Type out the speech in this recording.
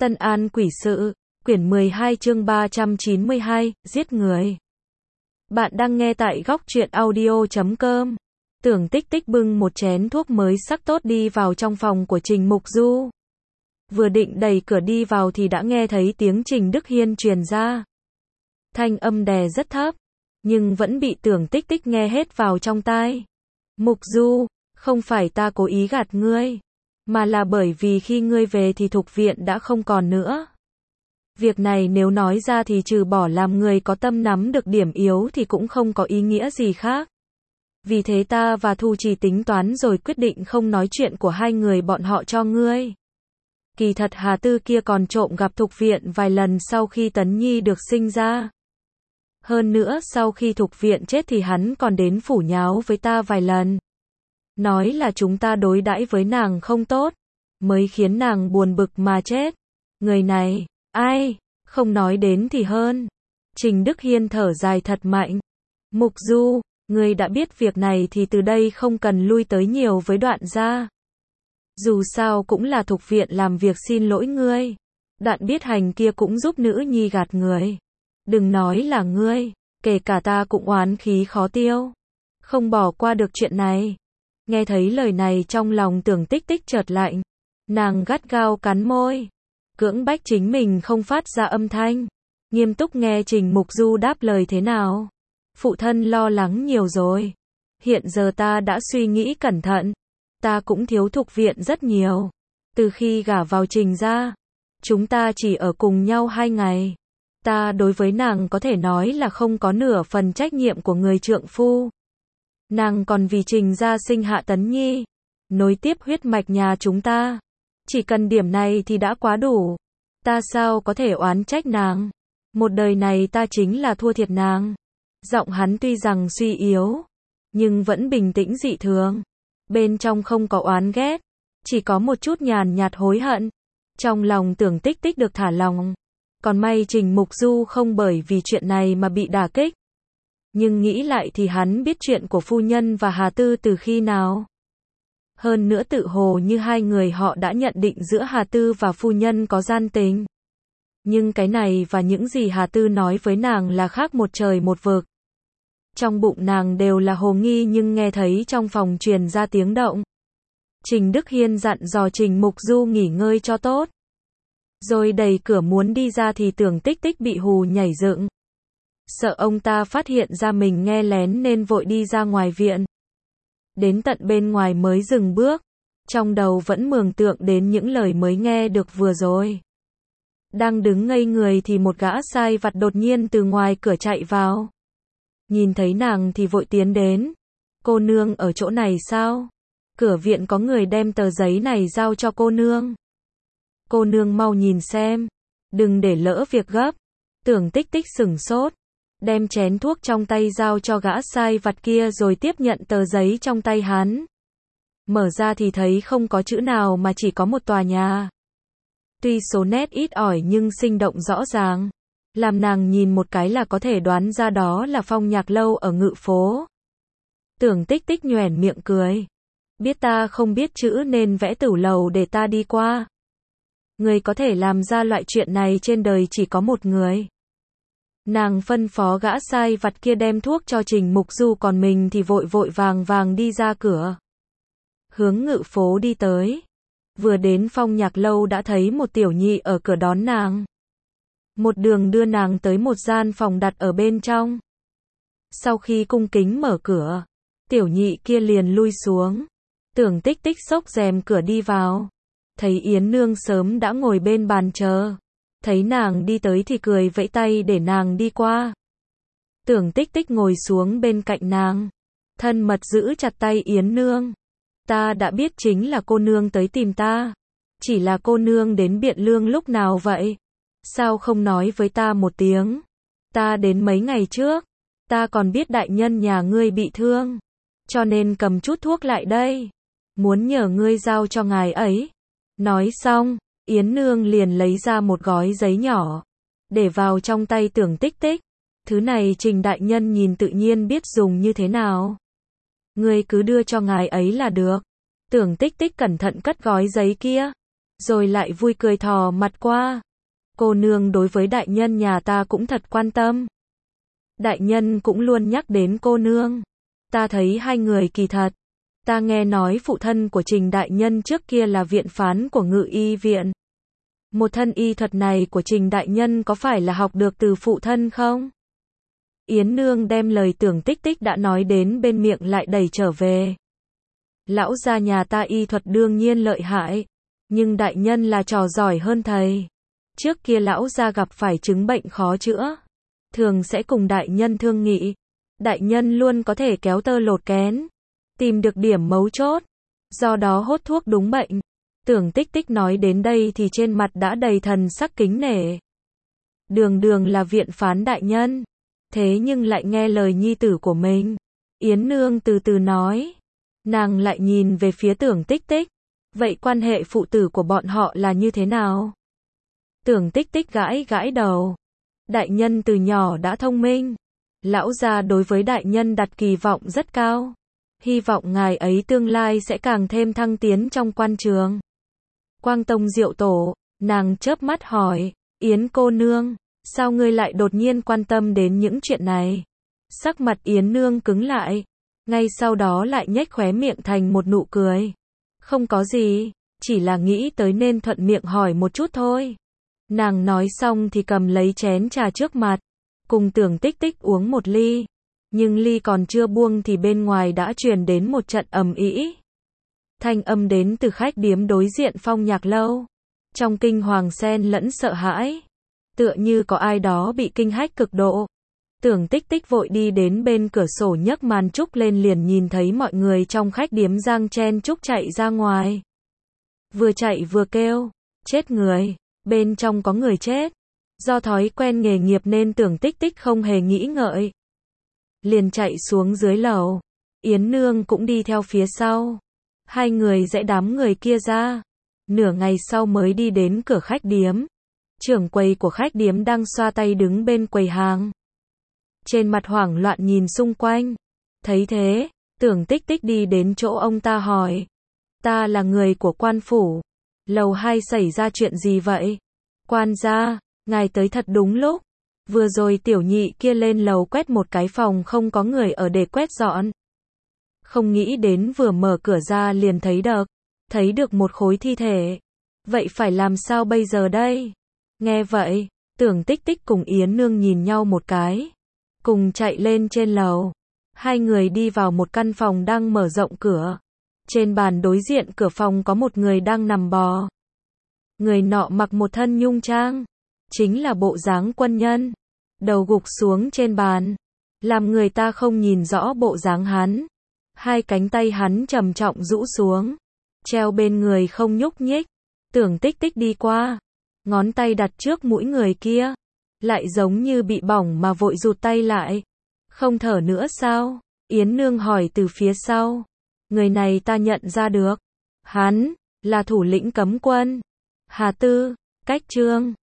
Tân An Quỷ Sự, quyển 12 chương 392, giết người. Bạn đang nghe tại góc truyện audio.com. Tưởng Tích Tích bưng một chén thuốc mới sắc tốt đi vào trong phòng của Trình Mục Du. Vừa định đẩy cửa đi vào thì đã nghe thấy tiếng Trình Đức Hiên truyền ra. Thanh âm đè rất thấp, nhưng vẫn bị Tưởng Tích Tích nghe hết vào trong tai. Mục Du, không phải ta cố ý gạt ngươi, mà là bởi vì khi ngươi về thì Thục Viện đã không còn nữa. Việc này nếu nói ra thì trừ bỏ làm người có tâm nắm được điểm yếu thì cũng không có ý nghĩa gì khác. Vì thế ta và Thu Trì tính toán rồi quyết định không nói chuyện của hai người bọn họ cho ngươi. Kỳ thật Hà Tư kia còn trộm gặp Thục Viện vài lần sau khi Tấn Nhi được sinh ra. Hơn nữa sau khi Thục Viện chết thì hắn còn đến phủ nháo với ta vài lần. Nói là chúng ta đối đãi với nàng không tốt, mới khiến nàng buồn bực mà chết. Người này, ai, không nói đến thì hơn. Trình Đức Hiên thở dài thật mạnh. Mục Du, ngươi đã biết việc này thì từ đây không cần lui tới nhiều với Đoạn gia. Dù sao cũng là Thục Viện làm việc xin lỗi ngươi. Đoạn Biết Hành kia cũng giúp nữ nhi gạt người. Đừng nói là ngươi, kể cả ta cũng oán khí khó tiêu. Không bỏ qua được chuyện này. Nghe thấy lời này trong lòng Tưởng Tích Tích chợt lạnh. Nàng gắt gao cắn môi, cưỡng bách chính mình không phát ra âm thanh. Nghiêm túc nghe Trình Mục Du đáp lời thế nào. Phụ thân lo lắng nhiều rồi. Hiện giờ ta đã suy nghĩ cẩn thận. Ta cũng thiếu Thục Viện rất nhiều. Từ khi gả vào Trình gia, chúng ta chỉ ở cùng nhau 2 ngày. Ta đối với nàng có thể nói là không có nửa phần trách nhiệm của người trượng phu. Nàng còn vì Trình gia sinh hạ Tấn Nhi, nối tiếp huyết mạch nhà chúng ta. Chỉ cần điểm này thì đã quá đủ. Ta sao có thể oán trách nàng. Một đời này ta chính là thua thiệt nàng. Giọng hắn tuy rằng suy yếu, nhưng vẫn bình tĩnh dị thường. Bên trong không có oán ghét, chỉ có một chút nhàn nhạt hối hận. Trong lòng Tưởng Tích Tích được thả lòng. Còn may Trình Mục Du không bởi vì chuyện này mà bị đả kích. Nhưng nghĩ lại thì hắn biết chuyện của phu nhân và Hà Tư từ khi nào. Hơn nữa tự hồ như hai người họ đã nhận định giữa Hà Tư và phu nhân có gian tình. Nhưng cái này và những gì Hà Tư nói với nàng là khác một trời một vực. Trong bụng nàng đều là hồ nghi nhưng nghe thấy trong phòng truyền ra tiếng động. Trình Đức Hiên dặn dò Trình Mục Du nghỉ ngơi cho tốt. Rồi đẩy cửa muốn đi ra thì Tưởng Tích Tích bị hù nhảy dựng. Sợ ông ta phát hiện ra mình nghe lén nên vội đi ra ngoài viện. Đến tận bên ngoài mới dừng bước. Trong đầu vẫn mường tượng đến những lời mới nghe được vừa rồi. Đang đứng ngây người thì một gã sai vặt đột nhiên từ ngoài cửa chạy vào. Nhìn thấy nàng thì vội tiến đến. Cô nương ở chỗ này sao? Cửa viện có người đem tờ giấy này giao cho cô nương. Cô nương mau nhìn xem. Đừng để lỡ việc gấp. Tưởng Tích Tích sửng sốt. Đem chén thuốc trong tay giao cho gã sai vặt kia rồi tiếp nhận tờ giấy trong tay hắn. Mở ra thì thấy không có chữ nào mà chỉ có một tòa nhà. Tuy số nét ít ỏi nhưng sinh động rõ ràng. Làm nàng nhìn một cái là có thể đoán ra đó là Phong Nhạc Lâu ở Ngự Phố. Tưởng Tích Tích nhoẻn miệng cười. Biết ta không biết chữ nên vẽ tử lầu để ta đi qua. Người có thể làm ra loại chuyện này trên đời chỉ có một người. Nàng phân phó gã sai vặt kia đem thuốc cho Trình Mục Du còn mình thì vội vội vàng vàng đi ra cửa. Hướng Ngự Phố đi tới. Vừa đến Phong Nhạc Lâu đã thấy một tiểu nhị ở cửa đón nàng. Một đường đưa nàng tới một gian phòng đặt ở bên trong. Sau khi cung kính mở cửa, tiểu nhị kia liền lui xuống. Tưởng Tích Tích xốc rèm cửa đi vào. Thấy Yến Nương sớm đã ngồi bên bàn chờ. Thấy nàng đi tới thì cười vẫy tay để nàng đi qua. Tưởng Tích Tích ngồi xuống bên cạnh nàng. Thân mật giữ chặt tay Yến Nương. Ta đã biết chính là cô nương tới tìm ta. Chỉ là cô nương đến Biện Lương lúc nào vậy? Sao không nói với ta một tiếng? Ta đến mấy ngày trước. Ta còn biết đại nhân nhà ngươi bị thương. Cho nên cầm chút thuốc lại đây. Muốn nhờ ngươi giao cho ngài ấy. Nói xong, Yến Nương liền lấy ra một gói giấy nhỏ. Để vào trong tay Tưởng Tích Tích. Thứ này Trình đại nhân nhìn tự nhiên biết dùng như thế nào. Ngươi cứ đưa cho ngài ấy là được. Tưởng Tích Tích cẩn thận cất gói giấy kia. rồi lại vui cười thò mặt qua. Cô nương đối với đại nhân nhà ta cũng thật quan tâm. Đại nhân cũng luôn nhắc đến cô nương. Ta thấy hai người kỳ thật. Ta nghe nói phụ thân của Trình đại nhân trước kia là viện phán của Ngự y viện. Một thân y thuật này của Trình đại nhân có phải là học được từ phụ thân không? Yến Nương đem lời Tưởng Tích Tích đã nói đến bên miệng lại đẩy trở về. Lão gia nhà ta y thuật đương nhiên lợi hại, nhưng đại nhân là trò giỏi hơn thầy. Trước kia lão gia gặp phải chứng bệnh khó chữa, thường sẽ cùng đại nhân thương nghị. Đại nhân luôn có thể kéo tơ lột kén, tìm được điểm mấu chốt, do đó hốt thuốc đúng bệnh. Tưởng Tích Tích nói đến đây thì trên mặt đã đầy thần sắc kính nể. Đường đường là viện phán đại nhân, thế nhưng lại nghe lời nhi tử của mình. Yến Nương từ từ nói. Nàng lại nhìn về phía Tưởng Tích Tích. Vậy quan hệ phụ tử của bọn họ là như thế nào? Tưởng Tích Tích gãi gãi đầu. Đại nhân từ nhỏ đã thông minh. Lão gia đối với đại nhân đặt kỳ vọng rất cao. Hy vọng ngài ấy tương lai sẽ càng thêm thăng tiến trong quan trường. Quang Tông Diệu Tổ, nàng chớp mắt hỏi, Yến cô nương, sao ngươi lại đột nhiên quan tâm đến những chuyện này? Sắc mặt Yến Nương cứng lại, ngay sau đó lại nhếch khóe miệng thành một nụ cười. Không có gì, chỉ là nghĩ tới nên thuận miệng hỏi một chút thôi. Nàng nói xong thì cầm lấy chén trà trước mặt, cùng Tưởng Tích Tích uống một ly. Nhưng ly còn chưa buông thì bên ngoài đã truyền đến một trận ầm ĩ. Thanh âm đến từ khách điếm đối diện Phong Nhạc Lâu. Trong kinh hoàng xen lẫn sợ hãi. Tựa như có ai đó bị kinh hách cực độ. Tưởng Tích Tích vội đi đến bên cửa sổ nhấc màn trúc lên liền nhìn thấy mọi người trong khách điếm giang chen chúc chạy ra ngoài. Vừa chạy vừa kêu, chết người, bên trong có người chết. Do thói quen nghề nghiệp nên Tưởng Tích Tích không hề nghĩ ngợi. Liền chạy xuống dưới lầu. Yến Nương cũng đi theo phía sau. Hai người dãy đám người kia ra. Nửa ngày sau mới đi đến cửa khách điếm. Trưởng quầy của khách điếm đang xoa tay đứng bên quầy hàng. Trên mặt hoảng loạn nhìn xung quanh. Thấy thế, Tưởng Tích Tích đi đến chỗ ông ta hỏi. Ta là người của quan phủ. Lầu 2 xảy ra chuyện gì vậy? Quan gia, ngài tới thật đúng lúc. Vừa rồi tiểu nhị kia lên lầu quét một cái phòng không có người ở để quét dọn. Không nghĩ đến vừa mở cửa ra liền thấy được một khối thi thể. Vậy phải làm sao bây giờ đây? Nghe vậy, Tưởng Tích Tích cùng Yến Nương nhìn nhau một cái. Cùng chạy lên trên lầu. Hai người đi vào một căn phòng đang mở rộng cửa. Trên bàn đối diện cửa phòng có một người đang nằm bò. Người nọ mặc một thân nhung trang. Chính là bộ dáng quân nhân. Đầu gục xuống trên bàn. Làm người ta không nhìn rõ bộ dáng hắn. Hai cánh tay hắn trầm trọng rũ xuống. Treo bên người không nhúc nhích. Tưởng Tích Tích đi qua. Ngón tay đặt trước mũi người kia. Lại giống như bị bỏng mà vội rụt tay lại. Không thở nữa sao? Yến Nương hỏi từ phía sau. Người này ta nhận ra được. Hắn là thủ lĩnh cấm quân. Hà Tư, Cách Trương.